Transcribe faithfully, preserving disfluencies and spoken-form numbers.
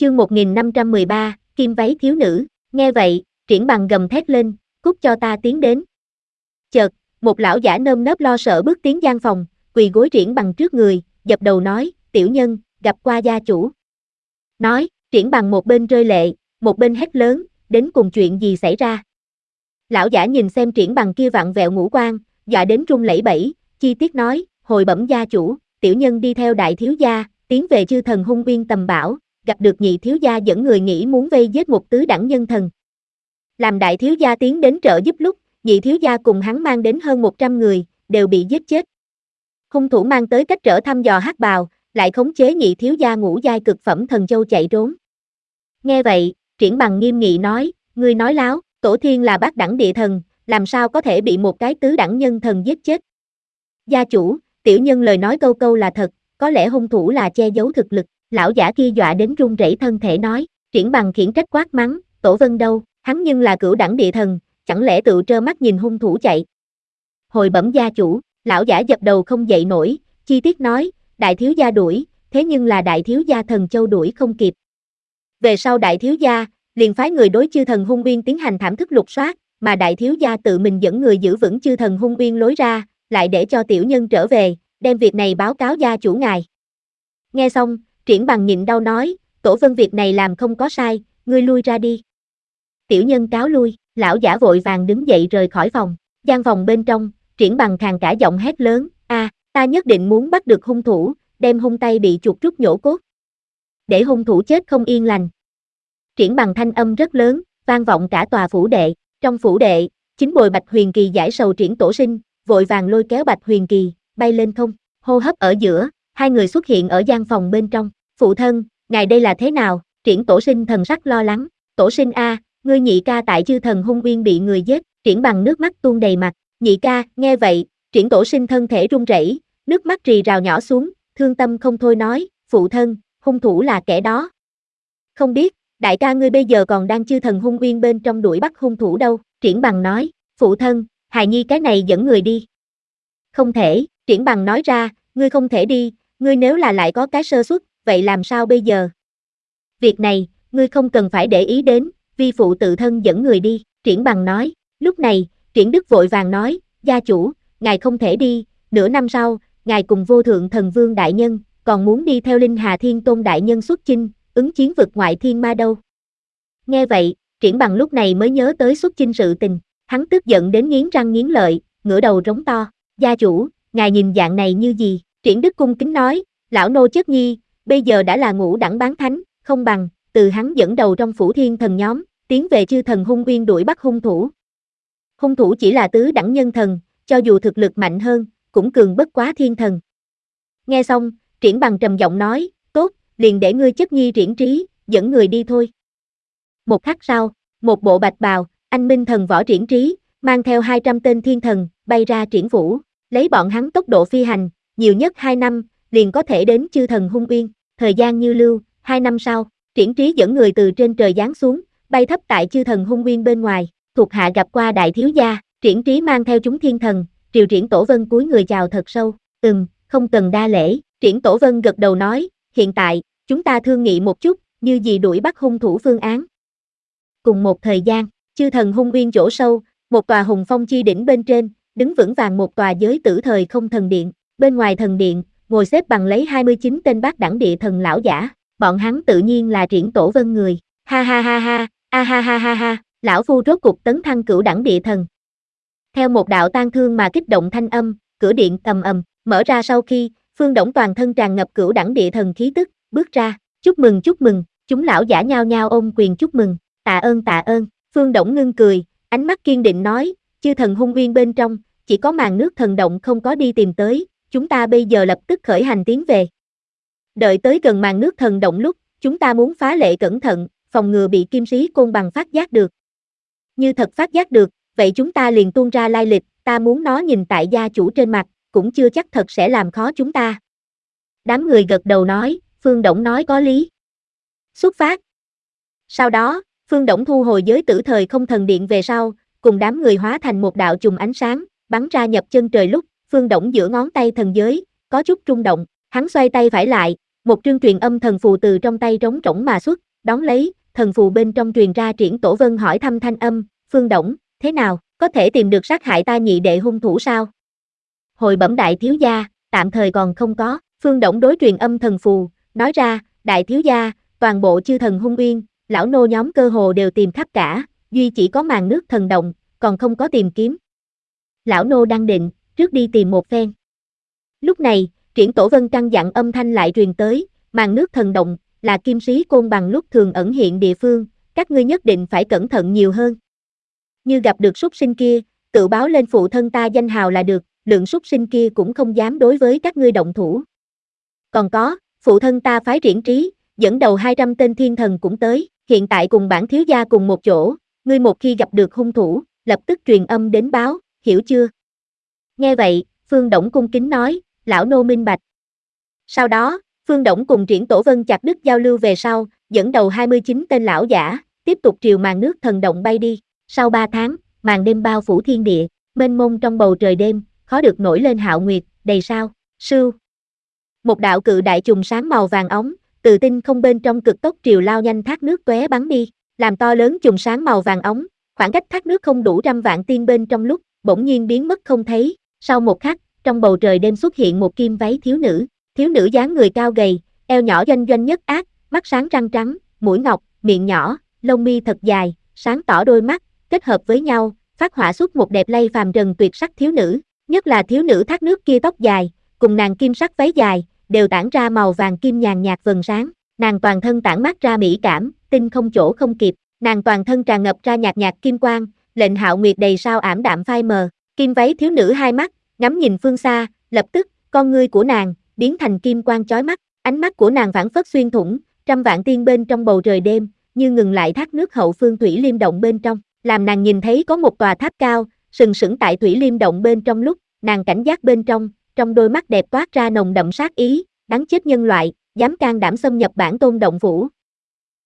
Chương một nghìn năm trăm mười ba, Kim váy thiếu nữ. Nghe vậy, Triển Bằng gầm thét lên, cút cho ta tiến đến. Chợt, một lão giả nơm nớp lo sợ bước tiến gian phòng, quỳ gối Triển Bằng trước người, dập đầu nói, tiểu nhân, gặp qua gia chủ. Nói, Triển Bằng một bên rơi lệ, một bên hét lớn, đến cùng chuyện gì xảy ra. Lão giả nhìn xem Triển Bằng kia vặn vẹo ngũ quan, dọa đến run lẩy bẩy, chi tiết nói, hồi bẩm gia chủ, tiểu nhân đi theo đại thiếu gia, tiến về chư thần hung uyên tầm bảo, gặp được nhị thiếu gia dẫn người nghĩ muốn vây giết một tứ đẳng nhân thần. Làm đại thiếu gia tiến đến trợ giúp lúc, nhị thiếu gia cùng hắn mang đến hơn một trăm người, đều bị giết chết. Hung thủ mang tới cách trở thăm dò hắc bào, lại khống chế nhị thiếu gia ngũ giai cực phẩm thần châu chạy trốn. Nghe vậy, Triển Bằng nghiêm nghị nói, ngươi nói láo, tổ thiên là bát đẳng địa thần, làm sao có thể bị một cái tứ đẳng nhân thần giết chết. Gia chủ, tiểu nhân lời nói câu câu là thật, có lẽ hung thủ là che giấu thực lực. Lão giả kia dọa đến run rẩy thân thể nói, Triển Bằng khiển trách quát mắng, Tổ Vân đâu, hắn nhưng là cửu đẳng địa thần, chẳng lẽ tự trơ mắt nhìn hung thủ chạy. Hồi bẩm gia chủ, lão giả dập đầu không dậy nổi, chi tiết nói, đại thiếu gia đuổi, thế nhưng là đại thiếu gia thần châu đuổi không kịp. Về sau đại thiếu gia, liền phái người đối chư thần hung uyên tiến hành thảm thức lục soát, mà đại thiếu gia tự mình dẫn người giữ vững chư thần hung uyên lối ra, lại để cho tiểu nhân trở về, đem việc này báo cáo gia chủ ngài. Nghe xong, Triển Bằng nhịn đau nói, Tổ Vân việc này làm không có sai, ngươi lui ra đi. Tiểu nhân cáo lui, lão giả vội vàng đứng dậy rời khỏi phòng. Gian phòng bên trong, Triển Bằng khàn cả giọng hét lớn, a, ta nhất định muốn bắt được hung thủ, đem hung tay bị chuột rút nhổ cốt. Để hung thủ chết không yên lành. Triển Bằng thanh âm rất lớn, vang vọng cả tòa phủ đệ. Trong phủ đệ, chính bồi Bạch Huyền Kỳ giải sầu Triển tổ sinh, vội vàng lôi kéo Bạch Huyền Kỳ, bay lên không, hô hấp ở giữa. Hai người xuất hiện ở gian phòng bên trong. Phụ thân, ngài đây là thế nào? Triển tổ sinh thần sắc lo lắng. Tổ sinh a, ngươi nhị ca tại chư thần hung uyên bị người giết. Triển Bằng nước mắt tuôn đầy mặt. Nhị ca, nghe vậy, Triển tổ sinh thân thể run rẩy, nước mắt rì rào nhỏ xuống, thương tâm không thôi nói, phụ thân, hung thủ là kẻ đó. Không biết, đại ca ngươi bây giờ còn đang chư thần hung uyên bên trong đuổi bắt hung thủ đâu? Triển Bằng nói, phụ thân, hài nhi cái này dẫn người đi. Không thể, Triển Bằng nói ra, ngươi không thể đi. Ngươi nếu là lại có cái sơ suất, vậy làm sao bây giờ? Việc này, ngươi không cần phải để ý đến, vi phụ tự thân dẫn người đi, Triển Bằng nói. Lúc này, Triển Đức vội vàng nói, gia chủ, ngài không thể đi, nửa năm sau, ngài cùng vô thượng thần vương đại nhân, còn muốn đi theo Linh Hà Thiên Tôn đại nhân xuất chinh, ứng chiến vực ngoại thiên ma đâu. Nghe vậy, Triển Bằng lúc này mới nhớ tới xuất chinh sự tình, hắn tức giận đến nghiến răng nghiến lợi, ngửa đầu rống to, gia chủ, ngài nhìn dạng này như gì? Triển Đức cung kính nói, lão nô chất nhi, bây giờ đã là ngũ đẳng bán thánh, không bằng, từ hắn dẫn đầu trong phủ thiên thần nhóm, tiến về chư thần hung uyên đuổi bắt hung thủ. Hung thủ chỉ là tứ đẳng nhân thần, cho dù thực lực mạnh hơn, cũng cường bất quá thiên thần. Nghe xong, Triển Bằng trầm giọng nói, tốt, liền để ngươi chất nhi Triển Trí, dẫn người đi thôi. Một khắc sau, một bộ bạch bào, anh minh thần võ Triển Trí, mang theo hai trăm tên thiên thần, bay ra Triển phủ, lấy bọn hắn tốc độ phi hành, nhiều nhất hai năm, liền có thể đến chư thần hung uyên. Thời gian như lưu, hai năm sau, Triển Trí dẫn người từ trên trời giáng xuống, bay thấp tại chư thần hung uyên bên ngoài, thuộc hạ gặp qua đại thiếu gia. Triển Trí mang theo chúng thiên thần, triều Triển Tổ Vân cúi người chào thật sâu, ừm, không cần đa lễ. Triển Tổ Vân gật đầu nói, hiện tại, chúng ta thương nghị một chút, như gì đuổi bắt hung thủ phương án. Cùng một thời gian, chư thần hung uyên chỗ sâu, một tòa hùng phong chi đỉnh bên trên, đứng vững vàng một tòa giới tử thời không thần điện. Bên ngoài thần điện, ngồi xếp bằng lấy hai mươi chín tên bát đẳng địa thần lão giả, bọn hắn tự nhiên là Triển Tổ Vân người. Ha ha ha ha, a ha ha ha ha, lão phu rốt cục tấn thăng cửu đẳng địa thần. Theo một đạo tang thương mà kích động thanh âm, cửa điện ầm ầm mở ra sau khi, Phương Đổng toàn thân tràn ngập cửu đẳng địa thần khí tức, bước ra, chúc mừng chúc mừng, chúng lão giả nhao nhao ôm quyền chúc mừng, tạ ơn tạ ơn. Phương Đổng ngưng cười, ánh mắt kiên định nói, chư thần hung uyên bên trong, chỉ có màn nước thần động không có đi tìm tới, chúng ta bây giờ lập tức khởi hành tiến về. Đợi tới gần màn nước thần động lúc, chúng ta muốn phá lệ cẩn thận, phòng ngừa bị kim sĩ côn bằng phát giác được. Như thật phát giác được, vậy chúng ta liền tuôn ra lai lịch, ta muốn nó nhìn tại gia chủ trên mặt, cũng chưa chắc thật sẽ làm khó chúng ta. Đám người gật đầu nói, Phương Đổng nói có lý. Xuất phát. Sau đó, Phương Đổng thu hồi giới tử thời không thần điện về sau, cùng đám người hóa thành một đạo chùm ánh sáng, bắn ra nhập chân trời lúc, Phương Đổng giữa ngón tay thần giới, có chút rung động, hắn xoay tay phải lại, một trương truyền âm thần phù từ trong tay trống rỗng mà xuất, Đón lấy, thần phù bên trong truyền ra Triển Tổ Vân hỏi thăm thanh âm, Phương Đổng, thế nào, có thể tìm được sát hại ta nhị đệ hung thủ sao? Hồi bẩm đại thiếu gia, tạm thời còn không có, Phương Đổng đối truyền âm thần phù, nói ra, đại thiếu gia, toàn bộ chư thần hung uyên, lão nô nhóm cơ hồ đều tìm khắp cả, duy chỉ có màn nước thần động, còn không có tìm kiếm. Lão nô đang định, trước đi tìm một phen. Lúc này, Triển Tổ Vân căn dặn âm thanh lại truyền tới, màn nước thần động, là kim sĩ côn bằng lúc thường ẩn hiện địa phương, các ngươi nhất định phải cẩn thận nhiều hơn. Như gặp được súc sinh kia, tự báo lên phụ thân ta danh hào là được, lượng súc sinh kia cũng không dám đối với các ngươi động thủ. Còn có, phụ thân ta phái Triển Trí, dẫn đầu hai trăm tên thiên thần cũng tới, hiện tại cùng bản thiếu gia cùng một chỗ, ngươi một khi gặp được hung thủ, lập tức truyền âm đến báo, hiểu chưa? Nghe vậy, Phương Đổng cung kính nói, lão nô minh bạch. Sau đó, Phương Đổng cùng Triển Tổ Vân chặt đứt giao lưu về sau, dẫn đầu hai mươi chín tên lão giả, tiếp tục triều màn nước thần động bay đi. Sau ba tháng, màn đêm bao phủ thiên địa, mênh mông trong bầu trời đêm, khó được nổi lên hạo nguyệt, đầy sao, sưu. Một đạo cự đại chùm sáng màu vàng óng, từ tinh không bên trong cực tốc triều lao nhanh thác nước tóe bắn đi, làm to lớn chùm sáng màu vàng óng, khoảng cách thác nước không đủ trăm vạn tiên bên trong lúc, bỗng nhiên biến mất không thấy. Sau một khắc, trong bầu trời đêm xuất hiện một kim váy thiếu nữ, thiếu nữ dáng người cao gầy, eo nhỏ doanh doanh nhất ác, mắt sáng răng trắng, mũi ngọc, miệng nhỏ, lông mi thật dài, sáng tỏ đôi mắt, kết hợp với nhau, phát họa xuất một đẹp lây phàm trần tuyệt sắc thiếu nữ, nhất là thiếu nữ thác nước kia tóc dài, cùng nàng kim sắc váy dài, đều tản ra màu vàng kim nhàn nhạt vầng sáng, nàng toàn thân tản mát ra mỹ cảm, tinh không chỗ không kịp, nàng toàn thân tràn ngập ra nhạt nhạt kim quang, lệnh hạo nguyệt đầy sao ảm đạm phai mờ, kim váy thiếu nữ hai mắt, ngắm nhìn phương xa, lập tức, con ngươi của nàng, biến thành kim quang chói mắt, ánh mắt của nàng phảng phất xuyên thủng, trăm vạn tiên bên trong bầu trời đêm, như ngừng lại thác nước hậu phương thủy liêm động bên trong, làm nàng nhìn thấy có một tòa tháp cao, sừng sững tại thủy liêm động bên trong lúc, nàng cảnh giác bên trong, trong đôi mắt đẹp toát ra nồng đậm sát ý, đáng chết nhân loại, dám can đảm xâm nhập bản tôn động phủ,